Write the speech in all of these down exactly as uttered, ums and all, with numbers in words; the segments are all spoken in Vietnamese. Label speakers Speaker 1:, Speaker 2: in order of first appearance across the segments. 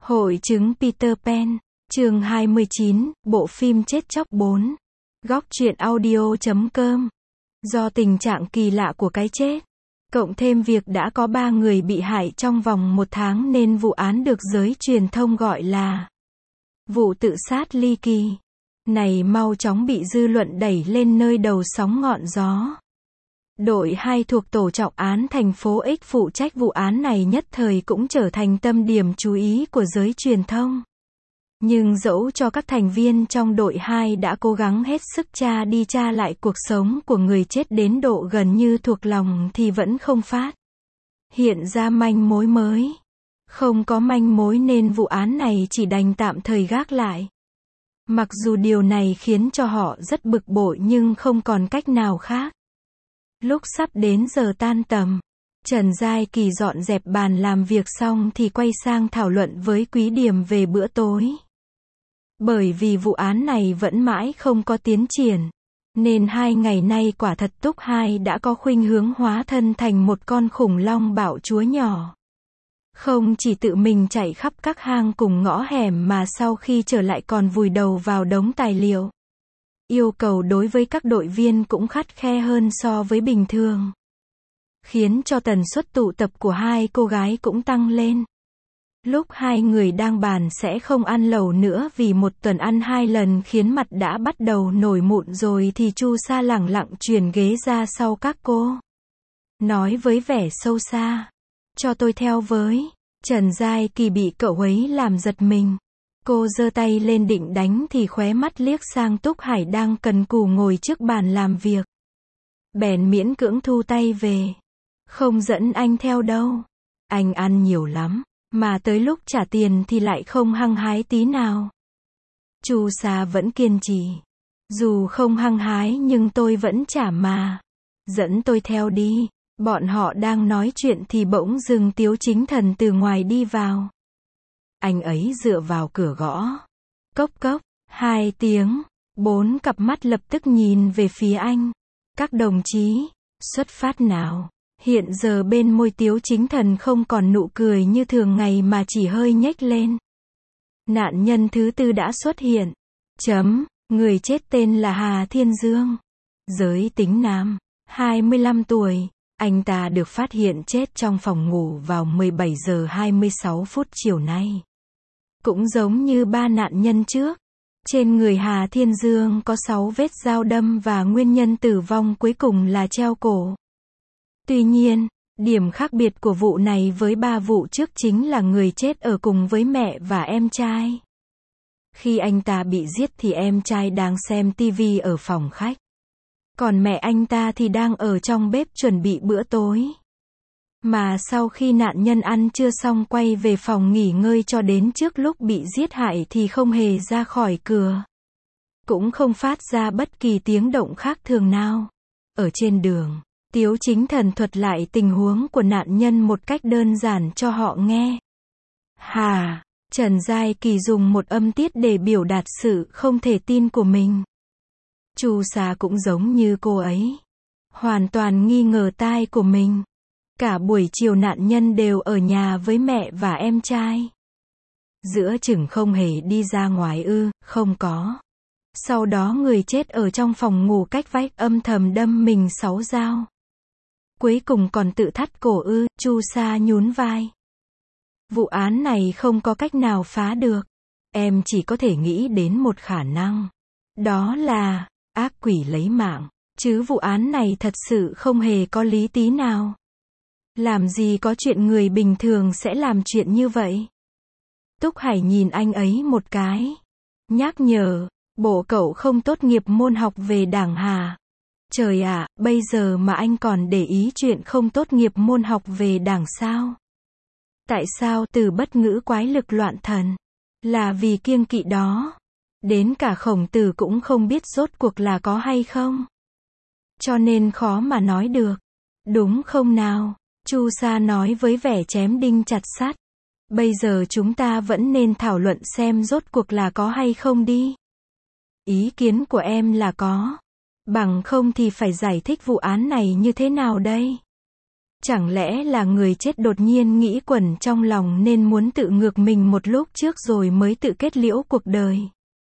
Speaker 1: Hội chứng Peter Pan, chương hai mươi chín, bộ phim Chết chóc bốn. Góc truyện audio chấm com. Do tình trạng kỳ lạ của cái chết, cộng thêm việc đã có ba người bị hại trong vòng một tháng nên vụ án được giới truyền thông gọi là vụ tự sát ly kỳ. Này mau chóng bị dư luận đẩy lên nơi đầu sóng ngọn gió. Đội hai thuộc tổ trọng án thành phố X phụ trách vụ án này nhất thời cũng trở thành tâm điểm chú ý của giới truyền thông. Nhưng dẫu cho các thành viên trong đội hai đã cố gắng hết sức tra đi tra lại cuộc sống của người chết đến độ gần như thuộc lòng thì vẫn không phát hiện ra manh mối mới. Không có manh mối nên vụ án này chỉ đành tạm thời gác lại. Mặc dù điều này khiến cho họ rất bực bội nhưng không còn cách nào khác. Lúc sắp đến giờ tan tầm, Trần Giai Kỳ dọn dẹp bàn làm việc xong thì quay sang thảo luận với Quý Điềm về bữa tối. Bởi vì vụ án này vẫn mãi không có tiến triển, nên hai ngày nay quả thật Túc Hai đã có khuynh hướng hóa thân thành một con khủng long bạo chúa nhỏ. Không chỉ tự mình chạy khắp các hang cùng ngõ hẻm mà sau khi trở lại còn vùi đầu vào đống tài liệu. Yêu cầu đối với các đội viên cũng khắt khe hơn so với bình thường, khiến cho tần suất tụ tập của hai cô gái cũng tăng lên. Lúc hai người đang bàn sẽ không ăn lẩu nữa vì một tuần ăn hai lần khiến mặt đã bắt đầu nổi mụn rồi thì Chu Sa lẳng lặng chuyển ghế ra sau các cô. Nói với vẻ sâu xa, cho tôi theo với. Trần Giai Kỳ bị cậu ấy làm giật mình. Cô giơ tay lên định đánh thì khóe mắt liếc sang Túc Hải đang cần cù ngồi trước bàn làm việc. Bèn miễn cưỡng thu tay về. Không dẫn anh theo đâu. Anh ăn nhiều lắm, mà tới lúc trả tiền thì lại không hăng hái tí nào. Chu Sa vẫn kiên trì. Dù không hăng hái nhưng tôi vẫn trả mà. Dẫn tôi theo đi. Bọn họ đang nói chuyện thì bỗng dưng Tiếu Chính Thần từ ngoài đi vào. Anh ấy dựa vào cửa gõ. Cốc cốc, hai tiếng, bốn cặp mắt lập tức nhìn về phía anh. Các đồng chí, xuất phát nào. Hiện giờ bên môi Tiếu Chính Thần không còn nụ cười như thường ngày mà chỉ hơi nhếch lên. Nạn nhân thứ tư đã xuất hiện. Chấm, người chết tên là Hà Thiên Dương. Giới tính nam, hai mươi lăm tuổi. Anh ta được phát hiện chết trong phòng ngủ vào mười bảy giờ hai mươi sáu phút chiều nay. Cũng giống như ba nạn nhân trước, trên người Hà Thiên Dương có sáu vết dao đâm và nguyên nhân tử vong cuối cùng là treo cổ. Tuy nhiên, điểm khác biệt của vụ này với ba vụ trước chính là người chết ở cùng với mẹ và em trai. Khi anh ta bị giết thì em trai đang xem tivi ở phòng khách. Còn mẹ anh ta thì đang ở trong bếp chuẩn bị bữa tối. Mà sau khi nạn nhân ăn trưa xong quay về phòng nghỉ ngơi cho đến trước lúc bị giết hại thì không hề ra khỏi cửa. Cũng không phát ra bất kỳ tiếng động khác thường nào. Ở trên đường, Tiếu Chính Thần thuật lại tình huống của nạn nhân một cách đơn giản cho họ nghe. Hà, Trần Giai Kỳ dùng một âm tiết để biểu đạt sự không thể tin của mình. Chu Sa cũng giống như cô ấy. Hoàn toàn nghi ngờ tai của mình. Cả buổi chiều nạn nhân đều ở nhà với mẹ và em trai. Giữa chừng không hề đi ra ngoài ư, không có. Sau đó người chết ở trong phòng ngủ cách vách âm thầm đâm mình sáu dao. Cuối cùng còn tự thắt cổ ư, Chu Sa nhún vai. Vụ án này không có cách nào phá được. Em chỉ có thể nghĩ đến một khả năng. Đó là ác quỷ lấy mạng. Chứ vụ án này thật sự không hề có lý tí nào. Làm gì có chuyện người bình thường sẽ làm chuyện như vậy. Túc Hải nhìn anh ấy một cái. Nhắc nhở, bộ cậu không tốt nghiệp môn học về Đảng Hà. Trời ạ, bây giờ mà anh còn để ý chuyện không tốt nghiệp môn học về Đảng sao? Tại sao từ bất ngữ quái lực loạn thần? Là vì kiêng kỵ đó. Đến cả Khổng Tử cũng không biết rốt cuộc là có hay không. Cho nên khó mà nói được. Đúng không nào? Chu Sa nói với vẻ chém đinh chặt sắt. Bây giờ chúng ta vẫn nên thảo luận xem rốt cuộc là có hay không đi. Ý kiến của em là có. Bằng không thì phải giải thích vụ án này như thế nào đây? Chẳng lẽ là người chết đột nhiên nghĩ quẩn trong lòng nên muốn tự ngược mình một lúc trước rồi mới tự kết liễu cuộc đời.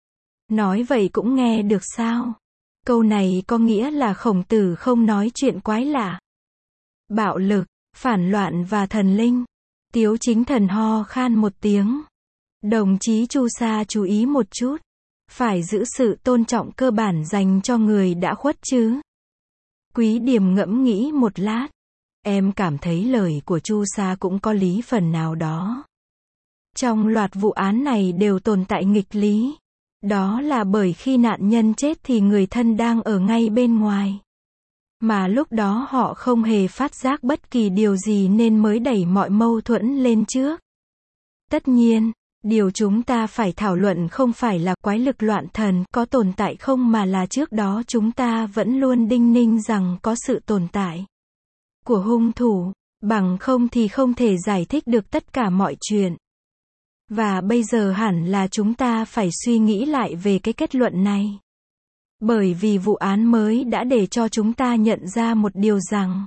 Speaker 1: Nói vậy cũng nghe được sao? Câu này có nghĩa là Khổng Tử không nói chuyện quái lạ. Bạo lực, phản loạn và thần linh. Tiếu Chính Thần ho khan một tiếng. Đồng chí Chu Sa chú ý một chút. Phải giữ sự tôn trọng cơ bản dành cho người đã khuất chứ. Quý Điềm ngẫm nghĩ một lát. Em cảm thấy lời của Chu Sa cũng có lý phần nào đó. Trong loạt vụ án này đều tồn tại nghịch lý. Đó là bởi khi nạn nhân chết thì người thân đang ở ngay bên ngoài. Mà lúc đó họ không hề phát giác bất kỳ điều gì nên mới đẩy mọi mâu thuẫn lên trước. Tất nhiên, điều chúng ta phải thảo luận không phải là quái lực loạn thần có tồn tại không mà là trước đó chúng ta vẫn luôn đinh ninh rằng có sự tồn tại của hung thủ, bằng không thì không thể giải thích được tất cả mọi chuyện. Và bây giờ hẳn là chúng ta phải suy nghĩ lại về cái kết luận này. Bởi vì vụ án mới đã để cho chúng ta nhận ra một điều rằng,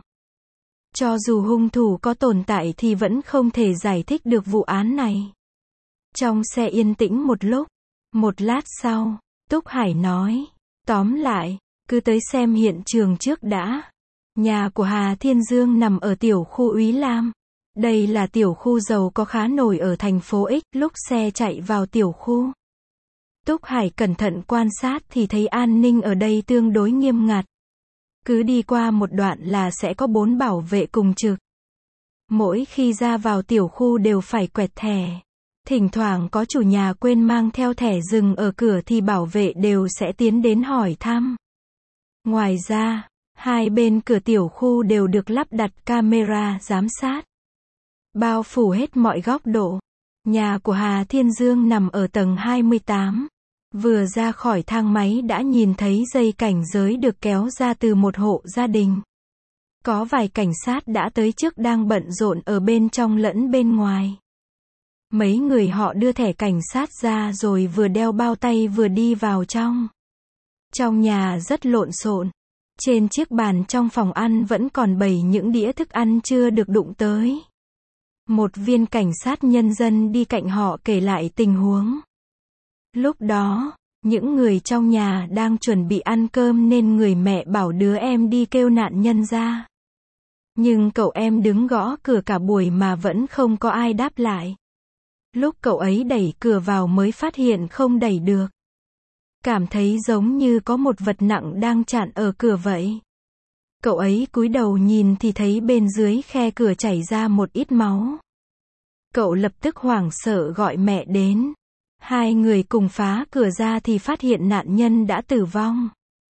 Speaker 1: cho dù hung thủ có tồn tại thì vẫn không thể giải thích được vụ án này. Trong xe yên tĩnh một lúc, một lát sau, Túc Hải nói, tóm lại, cứ tới xem hiện trường trước đã. Nhà của Hà Thiên Dương nằm ở tiểu khu Úy Lam. Đây là tiểu khu giàu có khá nổi ở thành phố X. Lúc xe chạy vào tiểu khu, Túc Hải cẩn thận quan sát thì thấy an ninh ở đây tương đối nghiêm ngặt. Cứ đi qua một đoạn là sẽ có bốn bảo vệ cùng trực. Mỗi khi ra vào tiểu khu đều phải quẹt thẻ. Thỉnh thoảng có chủ nhà quên mang theo thẻ dừng ở cửa thì bảo vệ đều sẽ tiến đến hỏi thăm. Ngoài ra, hai bên cửa tiểu khu đều được lắp đặt camera giám sát, bao phủ hết mọi góc độ. Nhà của Hà Thiên Dương nằm ở tầng hai mươi tám. Vừa ra khỏi thang máy đã nhìn thấy dây cảnh giới được kéo ra từ một hộ gia đình. Có vài cảnh sát đã tới trước đang bận rộn ở bên trong lẫn bên ngoài. Mấy người họ đưa thẻ cảnh sát ra rồi vừa đeo bao tay vừa đi vào trong. Trong nhà rất lộn xộn. Trên chiếc bàn trong phòng ăn vẫn còn bày những đĩa thức ăn chưa được đụng tới. Một viên cảnh sát nhân dân đi cạnh họ kể lại tình huống. Lúc đó, những người trong nhà đang chuẩn bị ăn cơm nên người mẹ bảo đứa em đi kêu nạn nhân ra. Nhưng cậu em đứng gõ cửa cả buổi mà vẫn không có ai đáp lại. Lúc cậu ấy đẩy cửa vào mới phát hiện không đẩy được. Cảm thấy giống như có một vật nặng đang chặn ở cửa vậy. Cậu ấy cúi đầu nhìn thì thấy bên dưới khe cửa chảy ra một ít máu. Cậu lập tức hoảng sợ gọi mẹ đến. Hai người cùng phá cửa ra thì phát hiện nạn nhân đã tử vong.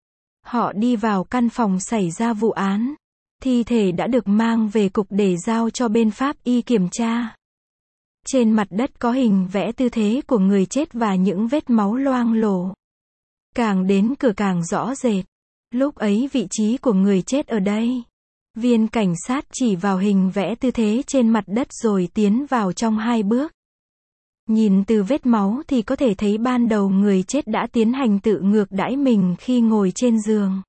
Speaker 1: Họ đi vào căn phòng xảy ra vụ án. Thi thể đã được mang về cục để giao cho bên pháp y kiểm tra. Trên mặt đất có hình vẽ tư thế của người chết và những vết máu loang lổ. Càng đến cửa càng rõ rệt. Lúc ấy vị trí của người chết ở đây. Viên cảnh sát chỉ vào hình vẽ tư thế trên mặt đất rồi tiến vào trong hai bước. Nhìn từ vết máu thì có thể thấy ban đầu người chết đã tiến hành tự ngược đãi mình khi ngồi trên giường.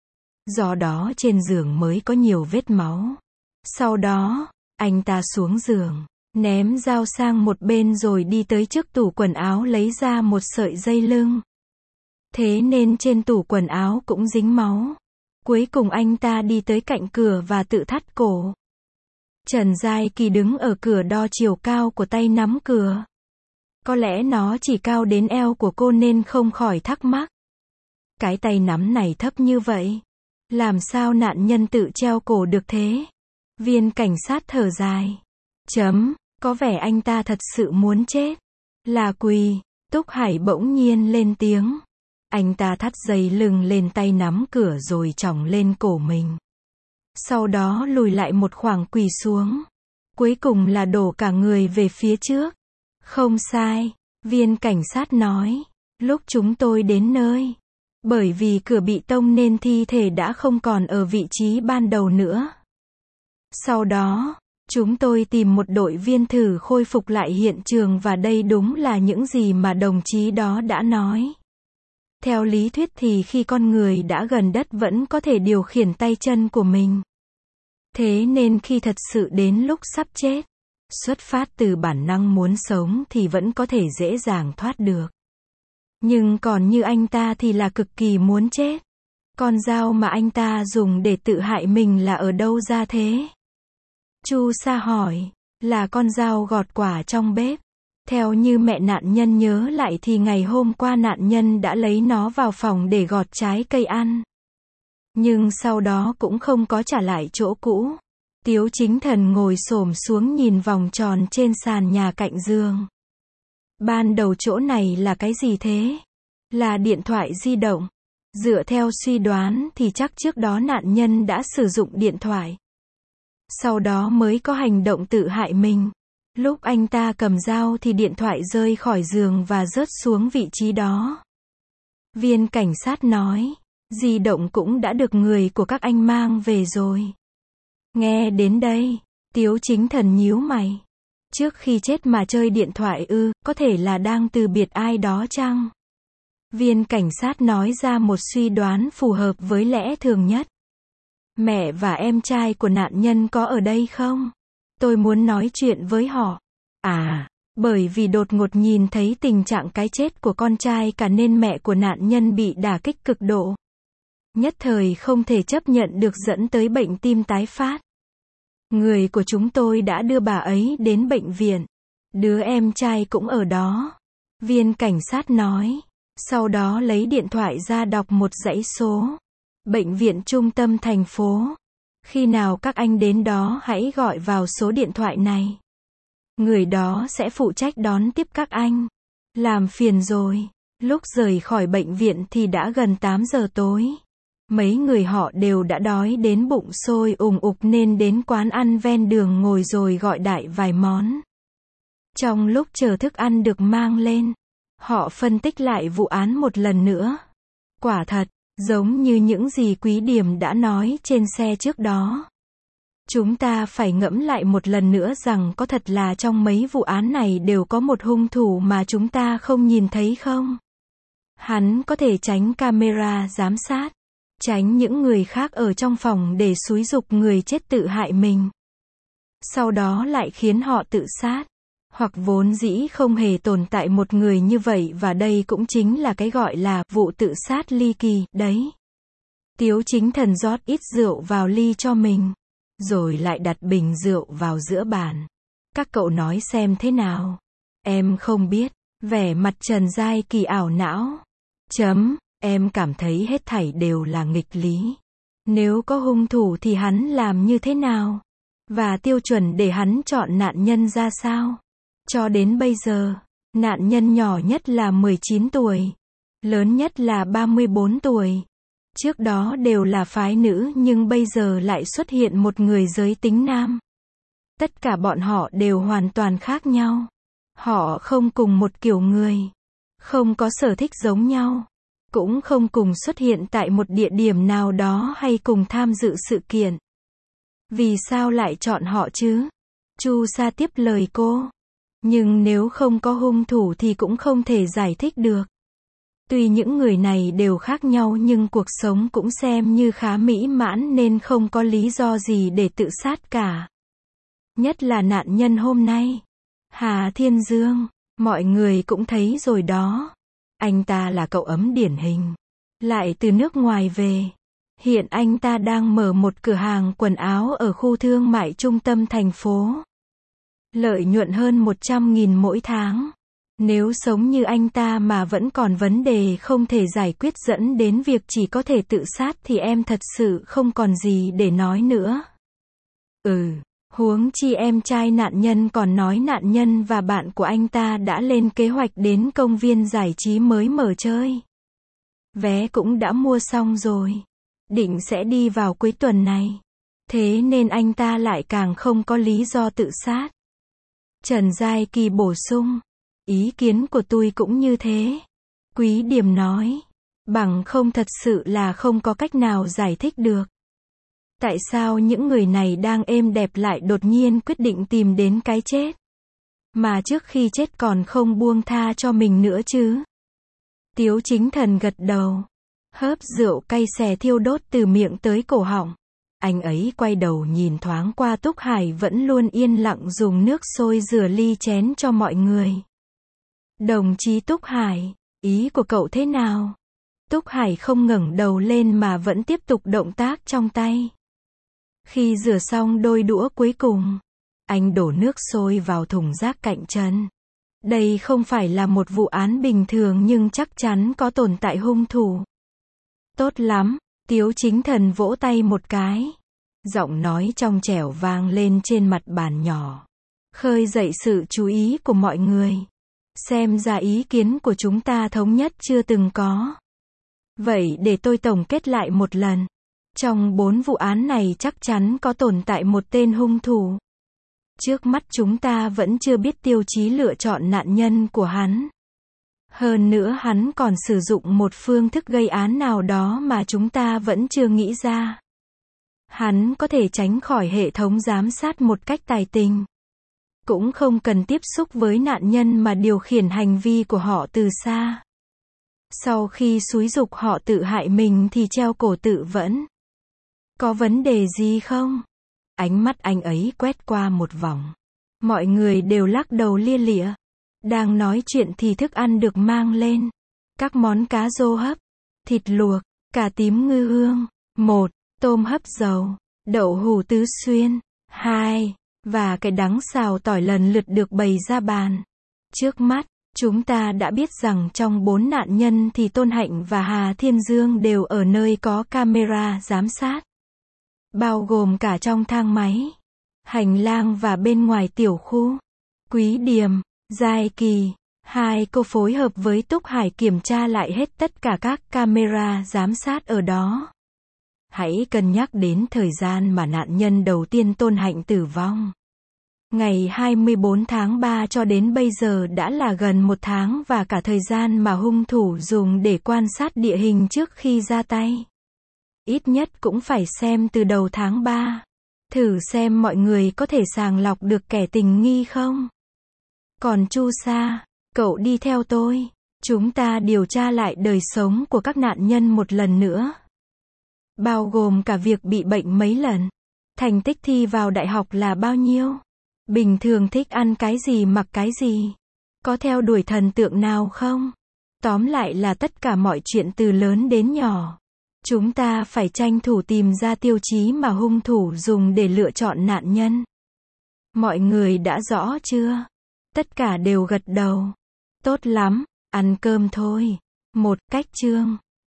Speaker 1: Do đó trên giường mới có nhiều vết máu. Sau đó, anh ta xuống giường, ném dao sang một bên rồi đi tới trước tủ quần áo lấy ra một sợi dây lưng. Thế nên trên tủ quần áo cũng dính máu. Cuối cùng anh ta đi tới cạnh cửa và tự thắt cổ. Trần Giai Kỳ đứng ở cửa đo chiều cao của tay nắm cửa. Có lẽ nó chỉ cao đến eo của cô nên không khỏi thắc mắc. Cái tay nắm này thấp như vậy. Làm sao nạn nhân tự treo cổ được thế? Viên cảnh sát thở dài. Chấm, có vẻ anh ta thật sự muốn chết. Là quỳ. Túc Hải bỗng nhiên lên tiếng. Anh ta thắt dây lưng lên tay nắm cửa rồi chỏng lên cổ mình. Sau đó lùi lại một khoảng quỳ xuống. Cuối cùng là đổ cả người về phía trước. Không sai, viên cảnh sát nói. Lúc chúng tôi đến nơi. Bởi vì cửa bị tông nên thi thể đã không còn ở vị trí ban đầu nữa. Sau đó, chúng tôi tìm một đội viên thử khôi phục lại hiện trường và đây đúng là những gì mà đồng chí đó đã nói. Theo lý thuyết thì khi con người đã gần đất vẫn có thể điều khiển tay chân của mình. Thế nên khi thật sự đến lúc sắp chết, xuất phát từ bản năng muốn sống thì vẫn có thể dễ dàng thoát được. Nhưng còn như anh ta thì là cực kỳ muốn chết. Con dao mà anh ta dùng để tự hại mình là ở đâu ra thế? Chu Sa hỏi. Là con dao gọt quả trong bếp. Theo như mẹ nạn nhân nhớ lại thì ngày hôm qua nạn nhân đã lấy nó vào phòng để gọt trái cây ăn. Nhưng sau đó cũng không có trả lại chỗ cũ. Tiếu Chính Thần ngồi xổm xuống nhìn vòng tròn trên sàn nhà cạnh giường. Ban đầu chỗ này là cái gì thế? Là điện thoại di động. Dựa theo suy đoán thì chắc trước đó nạn nhân đã sử dụng điện thoại. Sau đó mới có hành động tự hại mình. Lúc anh ta cầm dao thì điện thoại rơi khỏi giường và rớt xuống vị trí đó. Viên cảnh sát nói, di động cũng đã được người của các anh mang về rồi. Nghe đến đây, Tiếu Chính Thần nhíu mày. Trước khi chết mà chơi điện thoại ư, có thể là đang từ biệt ai đó chăng? Viên cảnh sát nói ra một suy đoán phù hợp với lẽ thường nhất. Mẹ và em trai của nạn nhân có ở đây không? Tôi muốn nói chuyện với họ. À, bởi vì đột ngột nhìn thấy tình trạng cái chết của con trai cả nên mẹ của nạn nhân bị đả kích cực độ. Nhất thời không thể chấp nhận được dẫn tới bệnh tim tái phát. Người của chúng tôi đã đưa bà ấy đến bệnh viện. Đứa em trai cũng ở đó. Viên cảnh sát nói. Sau đó lấy điện thoại ra đọc một dãy số. Bệnh viện trung tâm thành phố. Khi nào các anh đến đó hãy gọi vào số điện thoại này. Người đó sẽ phụ trách đón tiếp các anh. Làm phiền rồi. Lúc rời khỏi bệnh viện thì đã gần tám giờ tối. Mấy người họ đều đã đói đến bụng sôi ùng ục nên đến quán ăn ven đường ngồi rồi gọi đại vài món. Trong lúc chờ thức ăn được mang lên, họ phân tích lại vụ án một lần nữa. Quả thật, giống như những gì Quý Điểm đã nói trên xe trước đó. Chúng ta phải ngẫm lại một lần nữa rằng có thật là trong mấy vụ án này đều có một hung thủ mà chúng ta không nhìn thấy không? Hắn có thể tránh camera giám sát, tránh những người khác ở trong phòng để xúi giục người chết tự hại mình. Sau đó lại khiến họ tự sát. Hoặc vốn dĩ không hề tồn tại một người như vậy và đây cũng chính là cái gọi là vụ tự sát ly kỳ, đấy. Tiếu Chính Thần rót ít rượu vào ly cho mình, rồi lại đặt bình rượu vào giữa bàn. Các cậu nói xem thế nào? Em không biết. Vẻ mặt Trần Giai Kỳ ảo não. Chấm, em cảm thấy hết thảy đều là nghịch lý. Nếu có hung thủ thì hắn làm như thế nào? Và tiêu chuẩn để hắn chọn nạn nhân ra sao? Cho đến bây giờ, nạn nhân nhỏ nhất là mười chín tuổi, lớn nhất là ba mươi bốn tuổi. Trước đó đều là phái nữ nhưng bây giờ lại xuất hiện một người giới tính nam. Tất cả bọn họ đều hoàn toàn khác nhau. Họ không cùng một kiểu người, không có sở thích giống nhau, cũng không cùng xuất hiện tại một địa điểm nào đó hay cùng tham dự sự kiện. Vì sao lại chọn họ chứ? Chu Sa tiếp lời cô. Nhưng nếu không có hung thủ thì cũng không thể giải thích được. Tuy những người này đều khác nhau nhưng cuộc sống cũng xem như khá mỹ mãn nên không có lý do gì để tự sát cả. Nhất là nạn nhân hôm nay, Hà Thiên Dương, mọi người cũng thấy rồi đó. Anh ta là cậu ấm điển hình, lại từ nước ngoài về. Hiện anh ta đang mở một cửa hàng quần áo ở khu thương mại trung tâm thành phố. Lợi nhuận hơn một trăm nghìn mỗi tháng. Nếu sống như anh ta mà vẫn còn vấn đề không thể giải quyết dẫn đến việc chỉ có thể tự sát thì em thật sự không còn gì để nói nữa. Ừ, huống chi em trai nạn nhân còn nói nạn nhân và bạn của anh ta đã lên kế hoạch đến công viên giải trí mới mở chơi. Vé cũng đã mua xong rồi. Định sẽ đi vào cuối tuần này. Thế nên anh ta lại càng không có lý do tự sát. Trần Giai Kỳ bổ sung. Ý kiến của tôi cũng như thế. Quý Điểm nói. Bằng không thật sự là không có cách nào giải thích được. Tại sao những người này đang êm đẹp lại đột nhiên quyết định tìm đến cái chết? Mà trước khi chết còn không buông tha cho mình nữa chứ? Tiếu Chính Thần gật đầu. Hớp rượu cay xè thiêu đốt từ miệng tới cổ họng. Anh ấy quay đầu nhìn thoáng qua Túc Hải vẫn luôn yên lặng dùng nước sôi rửa ly chén cho mọi người. Đồng chí Túc Hải, ý của cậu thế nào? Túc Hải không ngẩng đầu lên mà vẫn tiếp tục động tác trong tay. Khi rửa xong đôi đũa cuối cùng, anh đổ nước sôi vào thùng rác cạnh chân. Đây không phải là một vụ án bình thường nhưng chắc chắn có tồn tại hung thủ. Tốt lắm, Tiếu Chính Thần vỗ tay một cái. Giọng nói trong trẻo vang lên trên mặt bàn nhỏ, khơi dậy sự chú ý của mọi người. Xem ra ý kiến của chúng ta thống nhất chưa từng có. Vậy để tôi tổng kết lại một lần. Trong bốn vụ án này chắc chắn có tồn tại một tên hung thủ. Trước mắt chúng ta vẫn chưa biết tiêu chí lựa chọn nạn nhân của hắn. Hơn nữa hắn còn sử dụng một phương thức gây án nào đó mà chúng ta vẫn chưa nghĩ ra. Hắn có thể tránh khỏi hệ thống giám sát một cách tài tình. Cũng không cần tiếp xúc với nạn nhân mà điều khiển hành vi của họ từ xa. Sau khi xúi giục họ tự hại mình thì treo cổ tự vẫn. Có vấn đề gì không? Ánh mắt anh ấy quét qua một vòng. Mọi người đều lắc đầu lia lịa. Đang nói chuyện thì thức ăn được mang lên. Các món cá rô hấp, thịt luộc, cà tím ngư hương. Một, tôm hấp dầu, đậu hũ tứ xuyên. Hai, và cái đắng xào tỏi lần lượt được bày ra bàn. Trước mắt, chúng ta đã biết rằng trong bốn nạn nhân thì Tôn Hạnh và Hà Thiên Dương đều ở nơi có camera giám sát. Bao gồm cả trong thang máy, hành lang và bên ngoài tiểu khu. Quý Điềm, Giai Kỳ, hai cô phối hợp với Túc Hải kiểm tra lại hết tất cả các camera giám sát ở đó. Hãy cân nhắc đến thời gian mà nạn nhân đầu tiên Tôn Hạnh tử vong. Ngày hai mươi bốn tháng ba cho đến bây giờ đã là gần một tháng và cả thời gian mà hung thủ dùng để quan sát địa hình trước khi ra tay. Ít nhất cũng phải xem từ đầu tháng ba. Thử xem mọi người có thể sàng lọc được kẻ tình nghi không? Còn Chu Sa, cậu đi theo tôi. Chúng ta điều tra lại đời sống của các nạn nhân một lần nữa. Bao gồm cả việc bị bệnh mấy lần. Thành tích thi vào đại học là bao nhiêu? Bình thường thích ăn cái gì mặc cái gì? Có theo đuổi thần tượng nào không? Tóm lại là tất cả mọi chuyện từ lớn đến nhỏ. Chúng ta phải tranh thủ tìm ra tiêu chí mà hung thủ dùng để lựa chọn nạn nhân. Mọi người đã rõ chưa? Tất cả đều gật đầu. Tốt lắm, ăn cơm thôi. Một cách chương.